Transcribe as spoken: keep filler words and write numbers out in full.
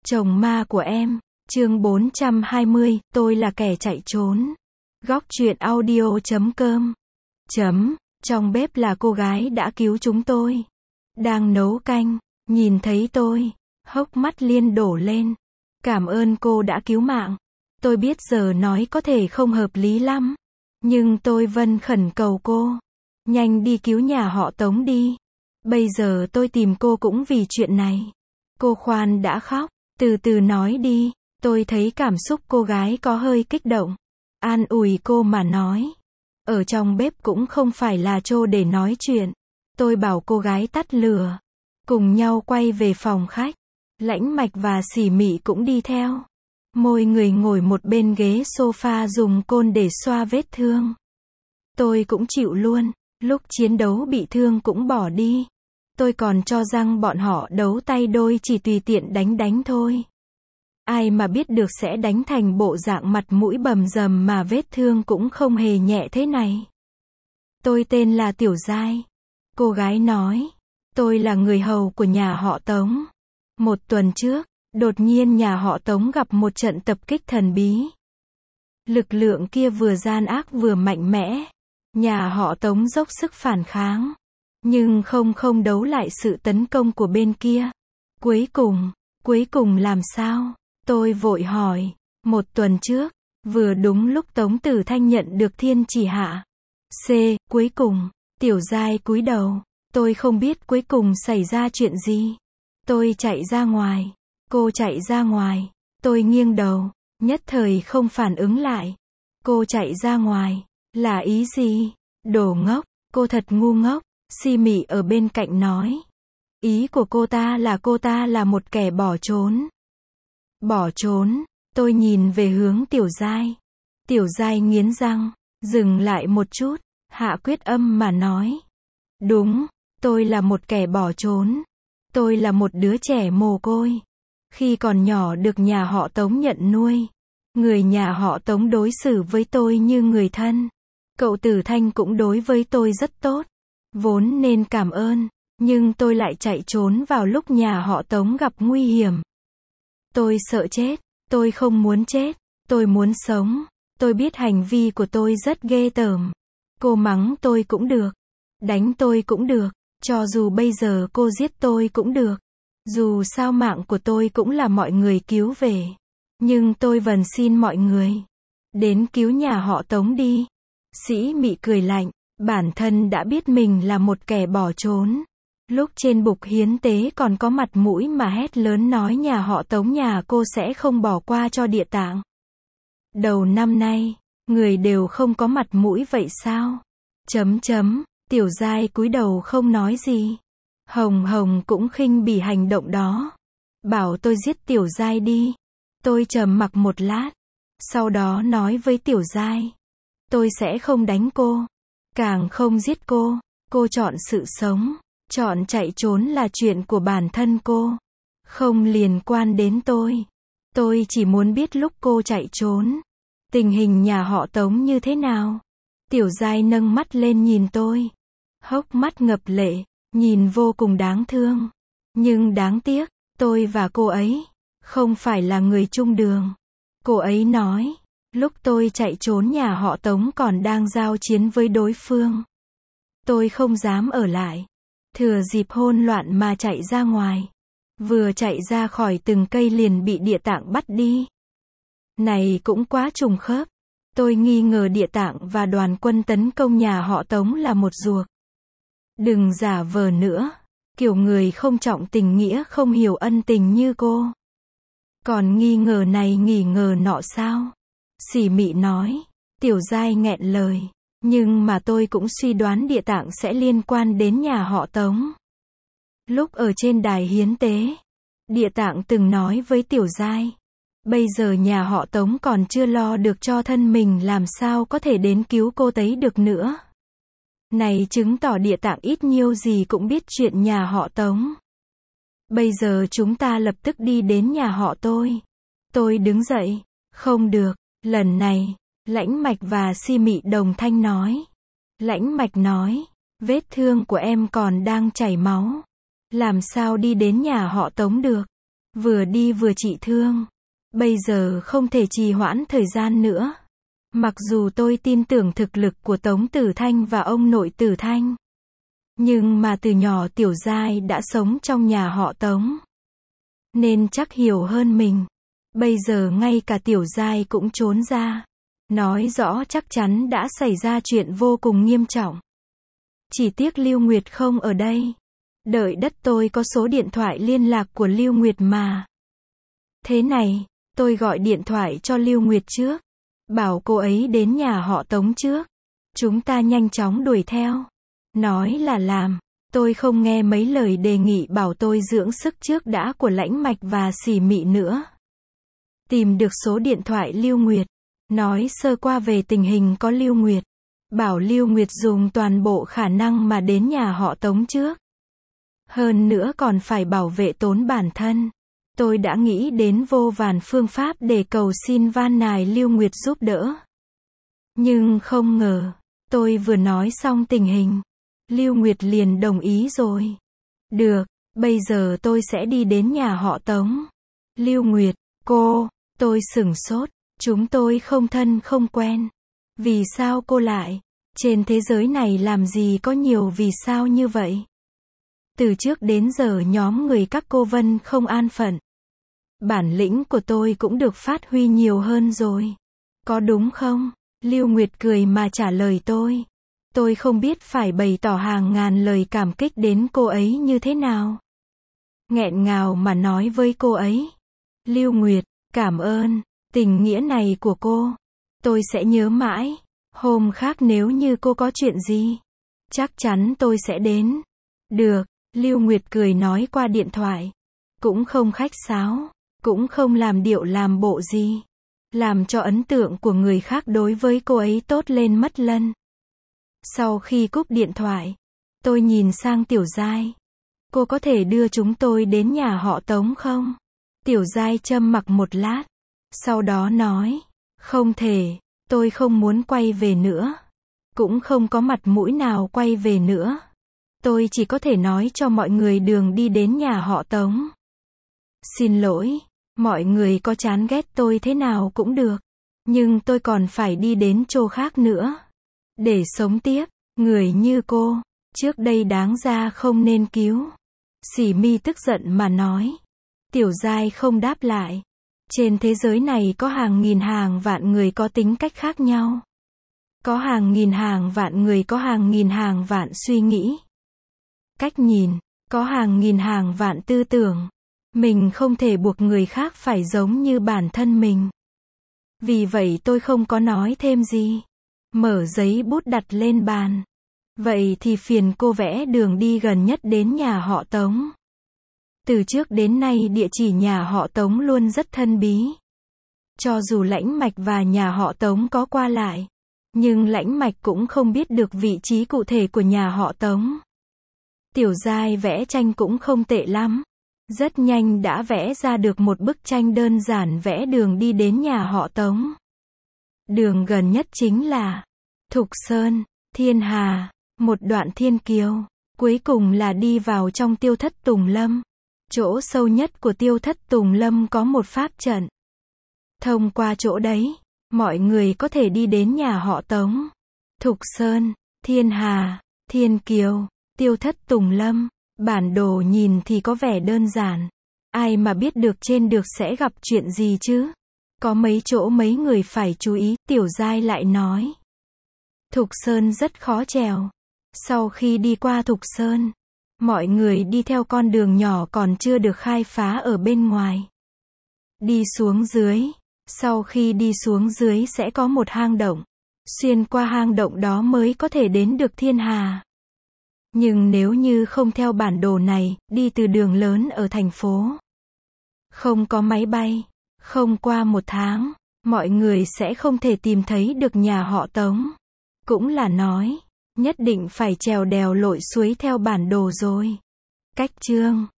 Chồng ma của em, chương bốn trăm hai mươi, tôi là kẻ chạy trốn. Góc truyện audio chấm com. Chấm, trong bếp là cô gái đã cứu chúng tôi. Đang nấu canh, nhìn thấy tôi, hốc mắt Liên đổ lên. Cảm ơn cô đã cứu mạng. Tôi biết giờ nói có thể không hợp lý lắm. Nhưng tôi vẫn khẩn cầu cô. Nhanh đi cứu nhà họ Tống đi. Bây giờ tôi tìm cô cũng vì chuyện này. Cô khoan đã khóc. Từ từ nói đi. Tôi thấy cảm xúc cô gái có hơi kích động. An ủi cô mà nói. Ở trong bếp cũng không phải là chỗ để nói chuyện. Tôi bảo cô gái tắt lửa. Cùng nhau quay về phòng khách. Lãnh Mạch và Xỉ Mị cũng đi theo. Mỗi người ngồi một bên ghế sofa dùng côn để xoa vết thương. Tôi cũng chịu luôn. Lúc chiến đấu bị thương cũng bỏ đi. Tôi còn cho rằng bọn họ đấu tay đôi chỉ tùy tiện đánh đánh thôi. Ai mà biết được sẽ đánh thành bộ dạng mặt mũi bầm dầm mà vết thương cũng không hề nhẹ thế này. Tôi tên là Tiểu Giai. Cô gái nói. Tôi là người hầu của nhà họ Tống. Một tuần trước, đột nhiên nhà họ Tống gặp một trận tập kích thần bí. Lực lượng kia vừa gian ác vừa mạnh mẽ. Nhà họ Tống dốc sức phản kháng. Nhưng không không đấu lại sự tấn công của bên kia. Cuối cùng, cuối cùng làm sao? Tôi vội hỏi. Một tuần trước, vừa đúng lúc Tống Tử Thanh nhận được thiên chỉ hạ. C. Cuối cùng, Tiểu Giai cúi đầu. Tôi không biết cuối cùng xảy ra chuyện gì. Tôi chạy ra ngoài. Cô chạy ra ngoài. Tôi nghiêng đầu. Nhất thời không phản ứng lại. Cô chạy ra ngoài. Là ý gì? Đồ ngốc. Cô thật ngu ngốc. Xỉ Mị ở bên cạnh nói. Ý của cô ta là cô ta là một kẻ bỏ trốn. Bỏ trốn. Tôi nhìn về hướng Tiểu Giai. Tiểu Giai nghiến răng. Dừng lại một chút. Hạ quyết âm mà nói. Đúng. Tôi là một kẻ bỏ trốn. Tôi là một đứa trẻ mồ côi. Khi còn nhỏ được nhà họ Tống nhận nuôi. Người nhà họ Tống đối xử với tôi như người thân. Cậu Tử Thanh cũng đối với tôi rất tốt. Vốn nên cảm ơn. Nhưng tôi lại chạy trốn vào lúc nhà họ Tống gặp nguy hiểm. Tôi sợ chết. Tôi không muốn chết. Tôi muốn sống. Tôi biết hành vi của tôi rất ghê tởm. Cô mắng tôi cũng được. Đánh tôi cũng được. Cho dù bây giờ cô giết tôi cũng được. Dù sao mạng của tôi cũng là mọi người cứu về. Nhưng tôi vẫn xin mọi người. Đến cứu nhà họ Tống đi. Xỉ Mị cười lạnh. Bản thân đã biết mình là một kẻ bỏ trốn. Lúc trên bục hiến tế còn có mặt mũi mà hét lớn nói nhà họ Tống nhà cô sẽ không bỏ qua cho Địa Tạng. Đầu năm nay, người đều không có mặt mũi vậy sao? Chấm chấm, Tiểu Giai cúi đầu không nói gì. Hồng Hồng cũng khinh bỉ hành động đó. Bảo tôi giết Tiểu Giai đi. Tôi trầm mặc một lát. Sau đó nói với Tiểu Giai. Tôi sẽ không đánh cô. Càng không giết cô. Cô chọn sự sống. Chọn chạy trốn là chuyện của bản thân cô. Không liên quan đến tôi. Tôi chỉ muốn biết lúc cô chạy trốn. Tình hình nhà họ Tống như thế nào? Tiểu Giai nâng mắt lên nhìn tôi. Hốc mắt ngập lệ. Nhìn vô cùng đáng thương. Nhưng đáng tiếc, tôi và cô ấy không phải là người chung đường. Cô ấy nói. Lúc tôi chạy trốn nhà họ Tống còn đang giao chiến với đối phương. Tôi không dám ở lại. Thừa dịp hỗn loạn mà chạy ra ngoài. Vừa chạy ra khỏi từng cây liền bị Địa Tạng bắt đi. Này cũng quá trùng khớp. Tôi nghi ngờ Địa Tạng và đoàn quân tấn công nhà họ Tống là một ruột. Đừng giả vờ nữa. Kiểu người không trọng tình nghĩa không hiểu ân tình như cô. Còn nghi ngờ này nghi ngờ nọ sao? Xỉ Mị nói. Tiểu Giai nghẹn lời. Nhưng mà tôi cũng suy đoán Địa Tạng sẽ liên quan đến nhà họ Tống. Lúc ở trên đài hiến tế, Địa Tạng từng nói với Tiểu Giai. Bây giờ nhà họ Tống còn chưa lo được cho thân mình làm sao có thể đến cứu cô ấy được nữa. Này chứng tỏ Địa Tạng ít nhiều gì cũng biết chuyện nhà họ Tống. Bây giờ chúng ta lập tức đi đến nhà họ tôi. Tôi đứng dậy. Không được, lần này. Lãnh Mạch và Xỉ Mị đồng thanh nói. Lãnh Mạch nói. Vết thương của em còn đang chảy máu. Làm sao đi đến nhà họ Tống được? vừa đi vừa trị thương. Bây giờ không thể trì hoãn thời gian nữa. Mặc dù tôi tin tưởng thực lực của Tống Tử Thanh và ông nội Tử Thanh, nhưng mà từ nhỏ Tiểu Giai đã sống trong nhà họ Tống, nên chắc hiểu hơn mình. Bây giờ ngay cả Tiểu Giai cũng trốn ra, nói rõ chắc chắn đã xảy ra chuyện vô cùng nghiêm trọng. Chỉ tiếc Lưu Nguyệt không ở đây. Đợi đất tôi có số điện thoại liên lạc của Lưu Nguyệt mà. Thế này, tôi gọi điện thoại cho Lưu Nguyệt trước, bảo cô ấy đến nhà họ Tống trước. Chúng ta nhanh chóng đuổi theo. Nói là làm. Tôi không nghe mấy lời đề nghị bảo tôi dưỡng sức trước đã của Lãnh Mạch và Xỉ Mị nữa. Tìm được số điện thoại Lưu Nguyệt, nói sơ qua về tình hình có Lưu Nguyệt, bảo Lưu Nguyệt dùng toàn bộ khả năng mà đến nhà họ Tống trước. Hơn nữa còn phải bảo vệ tốn bản thân. Tôi đã nghĩ đến vô vàn phương pháp để cầu xin van nài Lưu Nguyệt giúp đỡ. Nhưng không ngờ, tôi vừa nói xong tình hình, Lưu Nguyệt liền đồng ý rồi. Được, bây giờ tôi sẽ đi đến nhà họ Tống. Lưu Nguyệt, cô, tôi sửng sốt, chúng tôi không thân không quen. Vì sao cô lại? Trên thế giới này làm gì có nhiều vì sao như vậy? Từ trước đến giờ nhóm người các cô Vân không an phận. Bản lĩnh của tôi cũng được phát huy nhiều hơn rồi. Có đúng không? Lưu Nguyệt cười mà trả lời tôi. Tôi không biết phải bày tỏ hàng ngàn lời cảm kích đến cô ấy như thế nào. Nghẹn ngào mà nói với cô ấy. Lưu Nguyệt, cảm ơn, tình nghĩa này của cô. Tôi sẽ nhớ mãi. Hôm khác nếu như cô có chuyện gì, chắc chắn tôi sẽ đến. Được, Lưu Nguyệt cười nói qua điện thoại. Cũng không khách sáo, cũng không làm điệu làm bộ gì. Làm cho ấn tượng của người khác đối với cô ấy tốt lên mất lần. Sau khi cúp điện thoại, tôi nhìn sang Tiểu Giai. Cô có thể đưa chúng tôi đến nhà họ Tống không? Tiểu Giai trầm mặc một lát. Sau đó nói, không thể, tôi không muốn quay về nữa. Cũng không có mặt mũi nào quay về nữa. Tôi chỉ có thể nói cho mọi người đường đi đến nhà họ Tống. Xin lỗi, mọi người có chán ghét tôi thế nào cũng được. Nhưng tôi còn phải đi đến chỗ khác nữa. Để sống tiếp, người như cô, trước đây đáng ra không nên cứu. Xỉ Mi tức giận mà nói. Tiểu Giai không đáp lại. Trên thế giới này có hàng nghìn hàng vạn người có tính cách khác nhau. Có hàng nghìn hàng vạn người có hàng nghìn hàng vạn suy nghĩ. Cách nhìn, có hàng nghìn hàng vạn tư tưởng. Mình không thể buộc người khác phải giống như bản thân mình. Vì vậy tôi không có nói thêm gì. Mở giấy bút đặt lên bàn. Vậy thì phiền cô vẽ đường đi gần nhất đến nhà họ Tống. Từ trước đến nay địa chỉ nhà họ Tống luôn rất thân bí. Cho dù Lãnh Mạch và nhà họ Tống có qua lại, nhưng Lãnh Mạch cũng không biết được vị trí cụ thể của nhà họ Tống. Tiểu Giai vẽ tranh cũng không tệ lắm. Rất nhanh đã vẽ ra được một bức tranh đơn giản vẽ đường đi đến nhà họ Tống. Đường gần nhất chính là Thục Sơn, Thiên Hà, một đoạn thiên kiều. Cuối cùng là đi vào trong Tiêu Thất Tùng Lâm. Chỗ sâu nhất của Tiêu Thất Tùng Lâm có một pháp trận. Thông qua chỗ đấy, mọi người có thể đi đến nhà họ Tống. Thục Sơn, Thiên Hà, Thiên Kiều, Tiêu Thất Tùng Lâm. Bản đồ nhìn thì có vẻ đơn giản. Ai mà biết được trên được sẽ gặp chuyện gì chứ? Có mấy chỗ mấy người phải chú ý, Tiểu Giai lại nói. Thục Sơn rất khó trèo. Sau khi đi qua Thục Sơn, mọi người đi theo con đường nhỏ còn chưa được khai phá ở bên ngoài. Đi xuống dưới. Sau khi đi xuống dưới sẽ có một hang động. Xuyên qua hang động đó mới có thể đến được Thiên Hà. Nhưng nếu như không theo bản đồ này, đi từ đường lớn ở thành phố, không có máy bay, không qua một tháng, mọi người sẽ không thể tìm thấy được nhà họ Tống. Cũng là nói, nhất định phải trèo đèo lội suối theo bản đồ rồi. Cách chương